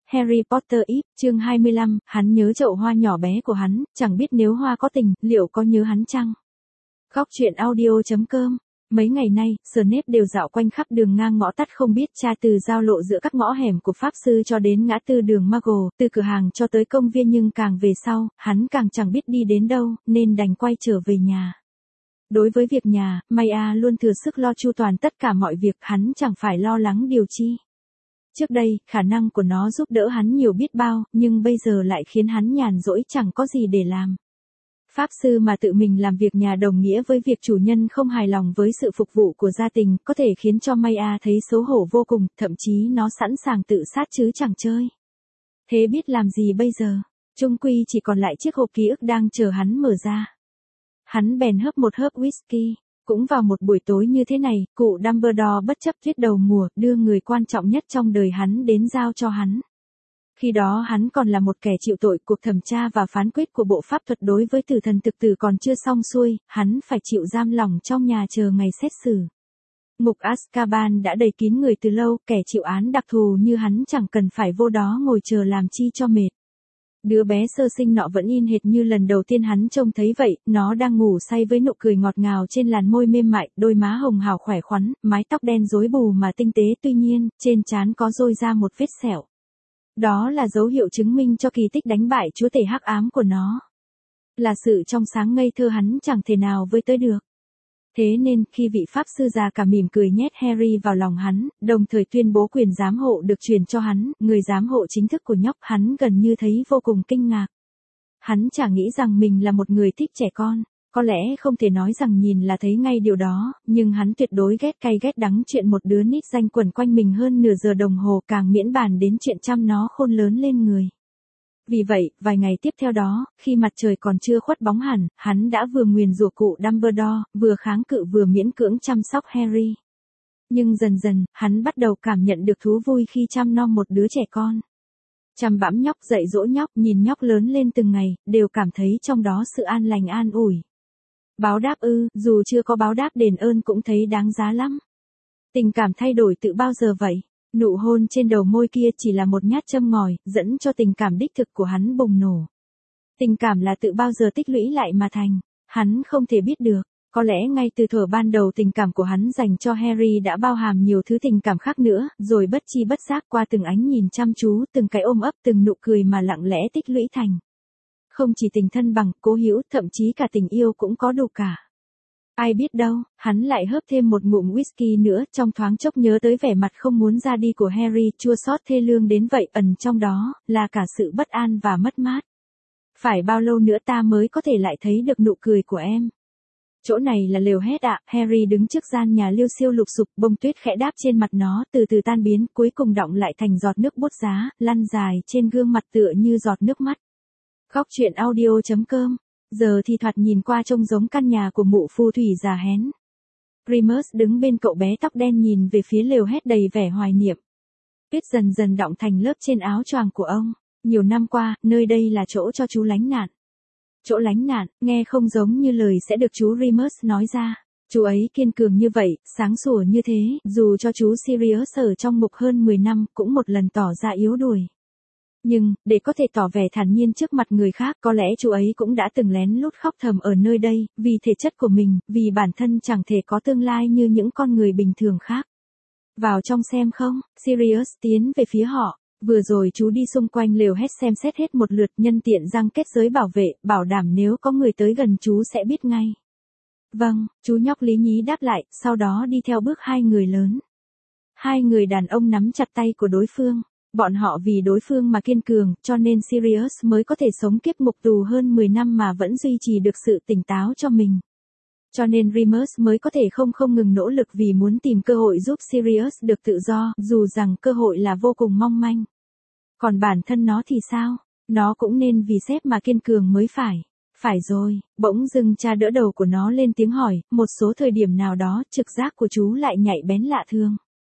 Harry Potter Ip, chương 25, hắn nhớ chậu hoa nhỏ bé của hắn, chẳng biết nếu hoa có tình, liệu có nhớ hắn chăng? Góc truyện audio.com. Mấy ngày nay, Snape đều dạo quanh khắp đường ngang ngõ tắt không biết tra từ giao lộ giữa các ngõ hẻm của Pháp Sư cho đến ngã tư đường Muggle, từ cửa hàng cho tới công viên, nhưng càng về sau, hắn càng chẳng biết đi đến đâu, nên đành quay trở về nhà. Đối với việc nhà, Maya luôn thừa sức lo chu toàn tất cả mọi việc, hắn chẳng phải lo lắng điều chi. Trước đây, khả năng của nó giúp đỡ hắn nhiều biết bao, nhưng bây giờ lại khiến hắn nhàn rỗi chẳng có gì để làm. Pháp sư mà tự mình làm việc nhà đồng nghĩa với việc chủ nhân không hài lòng với sự phục vụ của gia đình, có thể khiến cho Maya thấy xấu hổ vô cùng, thậm chí nó sẵn sàng tự sát chứ chẳng chơi. Thế biết làm gì bây giờ? Chung quy chỉ còn lại chiếc hộp ký ức đang chờ hắn mở ra. Hắn bèn hớp một hớp whisky. Cũng vào một buổi tối như thế này, cụ Dumbledore bất chấp tuyết đầu mùa, đưa người quan trọng nhất trong đời hắn đến giao cho hắn. Khi đó hắn còn là một kẻ chịu tội, cuộc thẩm tra và phán quyết của bộ pháp thuật đối với tử thần thực tử còn chưa xong xuôi, hắn phải chịu giam lỏng trong nhà chờ ngày xét xử. Ngục Azkaban đã đầy kín người từ lâu, kẻ chịu án đặc thù như hắn chẳng cần phải vô đó ngồi chờ làm chi cho mệt. Đứa bé sơ sinh nọ vẫn in hệt như lần đầu tiên hắn trông thấy vậy, nó đang ngủ say với nụ cười ngọt ngào trên làn môi mềm mại, đôi má hồng hào khỏe khoắn, mái tóc đen rối bù mà tinh tế, tuy nhiên, trên trán có rôi ra một vết sẹo. Đó là dấu hiệu chứng minh cho kỳ tích đánh bại chúa tể hắc ám của nó. Là sự trong sáng ngây thơ hắn chẳng thể nào với tới được. Thế nên, khi vị pháp sư già cả mỉm cười nhét Harry vào lòng hắn, đồng thời tuyên bố quyền giám hộ được truyền cho hắn, người giám hộ chính thức của nhóc, hắn gần như thấy vô cùng kinh ngạc. Hắn chả nghĩ rằng mình là một người thích trẻ con, có lẽ không thể nói rằng nhìn là thấy ngay điều đó, nhưng hắn tuyệt đối ghét cay ghét đắng chuyện một đứa nít danh quẩn quanh mình hơn nửa giờ đồng hồ, càng miễn bàn đến chuyện chăm nó khôn lớn lên người. Vì vậy, vài ngày tiếp theo đó, khi mặt trời còn chưa khuất bóng hẳn, hắn đã vừa nguyền rủa cụ Dumbledore, vừa kháng cự vừa miễn cưỡng chăm sóc Harry. Nhưng dần dần, hắn bắt đầu cảm nhận được thú vui khi chăm nom một đứa trẻ con. Chăm bẵm nhóc, dạy dỗ nhóc, nhìn nhóc lớn lên từng ngày, đều cảm thấy trong đó sự an lành an ủi. Báo đáp ư, dù chưa có báo đáp đền ơn cũng thấy đáng giá lắm. Tình cảm thay đổi từ bao giờ vậy? Nụ hôn trên đầu môi kia chỉ là một nhát châm ngòi, dẫn cho tình cảm đích thực của hắn bùng nổ. Tình cảm là tự bao giờ tích lũy lại mà thành, hắn không thể biết được. Có lẽ ngay từ thuở ban đầu tình cảm của hắn dành cho Harry đã bao hàm nhiều thứ tình cảm khác nữa, rồi bất chi bất giác qua từng ánh nhìn chăm chú, từng cái ôm ấp, từng nụ cười mà lặng lẽ tích lũy thành. Không chỉ tình thân bằng, cố hữu, thậm chí cả tình yêu cũng có đủ cả. Ai biết đâu, hắn lại hớp thêm một ngụm whisky nữa, trong thoáng chốc nhớ tới vẻ mặt không muốn ra đi của Harry, chua xót thê lương đến vậy, ẩn trong đó là cả sự bất an và mất mát. Phải bao lâu nữa ta mới có thể lại thấy được nụ cười của em? Chỗ này là lều hét ạ. Harry đứng trước gian nhà liêu xiêu lục sục, bông tuyết khẽ đáp trên mặt nó, từ từ tan biến, cuối cùng đọng lại thành giọt nước bút giá, lăn dài trên gương mặt tựa như giọt nước mắt. Góc truyện audio.com. Giờ thì thoạt nhìn qua trông giống căn nhà của mụ phù thủy già hén. Remus đứng bên cậu bé tóc đen nhìn về phía lều hét đầy vẻ hoài niệm. Tuyết dần dần đọng thành lớp trên áo choàng của ông. Nhiều năm qua, nơi đây là chỗ cho chú lánh nạn. Chỗ lánh nạn, nghe không giống như lời sẽ được chú Remus nói ra. Chú ấy kiên cường như vậy, sáng sủa như thế, dù cho chú Sirius ở trong ngục hơn 10 năm, cũng một lần tỏ ra yếu đuối. Nhưng, để có thể tỏ vẻ thản nhiên trước mặt người khác, có lẽ chú ấy cũng đã từng lén lút khóc thầm ở nơi đây, vì thể chất của mình, vì bản thân chẳng thể có tương lai như những con người bình thường khác. Vào trong xem không? Sirius tiến về phía họ. Vừa rồi chú đi xung quanh lều hét xem xét hết một lượt, nhân tiện răng kết giới bảo vệ, bảo đảm nếu có người tới gần chú sẽ biết ngay. Vâng, chú nhóc lý nhí đáp lại, sau đó đi theo bước hai người lớn. Hai người đàn ông nắm chặt tay của đối phương. Bọn họ vì đối phương mà kiên cường, cho nên Sirius mới có thể sống kiếp ngục tù hơn 10 năm mà vẫn duy trì được sự tỉnh táo cho mình. Cho nên Remus mới có thể không ngừng nỗ lực vì muốn tìm cơ hội giúp Sirius được tự do, dù rằng cơ hội là vô cùng mong manh. Còn bản thân nó thì sao? Nó cũng nên vì sếp mà kiên cường mới phải. Phải rồi, bỗng dưng cha đỡ đầu của nó lên tiếng hỏi, một số thời điểm nào đó trực giác của chú lại nhạy bén lạ thường.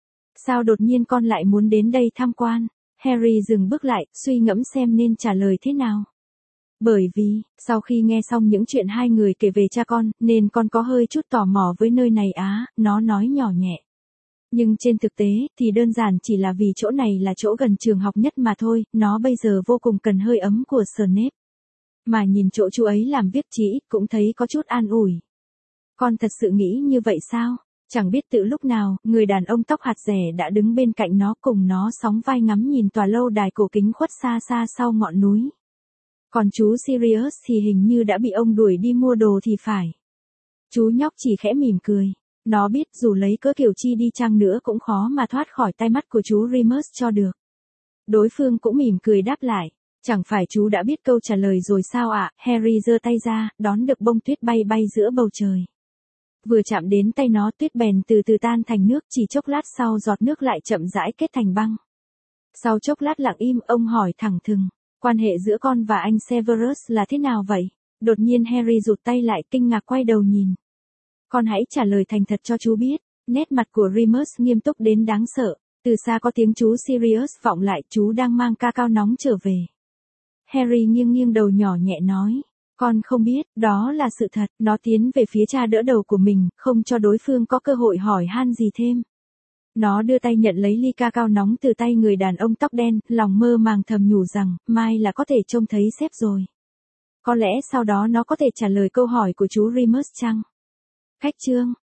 Sao đột nhiên con lại muốn đến đây tham quan? Harry dừng bước lại, suy ngẫm xem nên trả lời thế nào. Bởi vì, sau khi nghe xong những chuyện hai người kể về cha con, nên con có hơi chút tò mò với nơi này á, nó nói nhỏ nhẹ. Nhưng trên thực tế, thì đơn giản chỉ là vì chỗ này là chỗ gần trường học nhất mà thôi, nó bây giờ vô cùng cần hơi ấm của Snape. Mà nhìn chỗ chú ấy làm việc chỉ ít cũng thấy có chút an ủi. Con thật sự nghĩ như vậy sao? Chẳng biết từ lúc nào, người đàn ông tóc hạt rẻ đã đứng bên cạnh nó cùng nó sóng vai ngắm nhìn tòa lâu đài cổ kính khuất xa xa sau ngọn núi. Còn chú Sirius thì hình như đã bị ông đuổi đi mua đồ thì phải. Chú nhóc chỉ khẽ mỉm cười. Nó biết dù lấy cớ kiểu chi đi chăng nữa cũng khó mà thoát khỏi tay mắt của chú Remus cho được. Đối phương cũng mỉm cười đáp lại. Chẳng phải chú đã biết câu trả lời rồi sao ạ? Harry giơ tay ra, đón được bông tuyết bay bay giữa bầu trời. Vừa chạm đến tay nó, tuyết bèn từ từ tan thành nước, chỉ chốc lát sau giọt nước lại chậm rãi kết thành băng. Sau chốc lát lặng im, ông hỏi thẳng thừng, quan hệ giữa con và anh Severus là thế nào vậy? Đột nhiên Harry rụt tay lại, kinh ngạc quay đầu nhìn. Con hãy trả lời thành thật cho chú biết. Nét mặt của Remus nghiêm túc đến đáng sợ. Từ xa có tiếng chú Sirius vọng lại, chú đang mang ca cao nóng trở về. Harry nghiêng nghiêng đầu nhỏ nhẹ nói. Con không biết, đó là sự thật. Nó tiến về phía cha đỡ đầu của mình, không cho đối phương có cơ hội hỏi han gì thêm. Nó đưa tay nhận lấy ly ca cao nóng từ tay người đàn ông tóc đen, lòng mơ màng thầm nhủ rằng, mai là có thể trông thấy sếp rồi. Có lẽ sau đó nó có thể trả lời câu hỏi của chú Remus chăng? Khách chương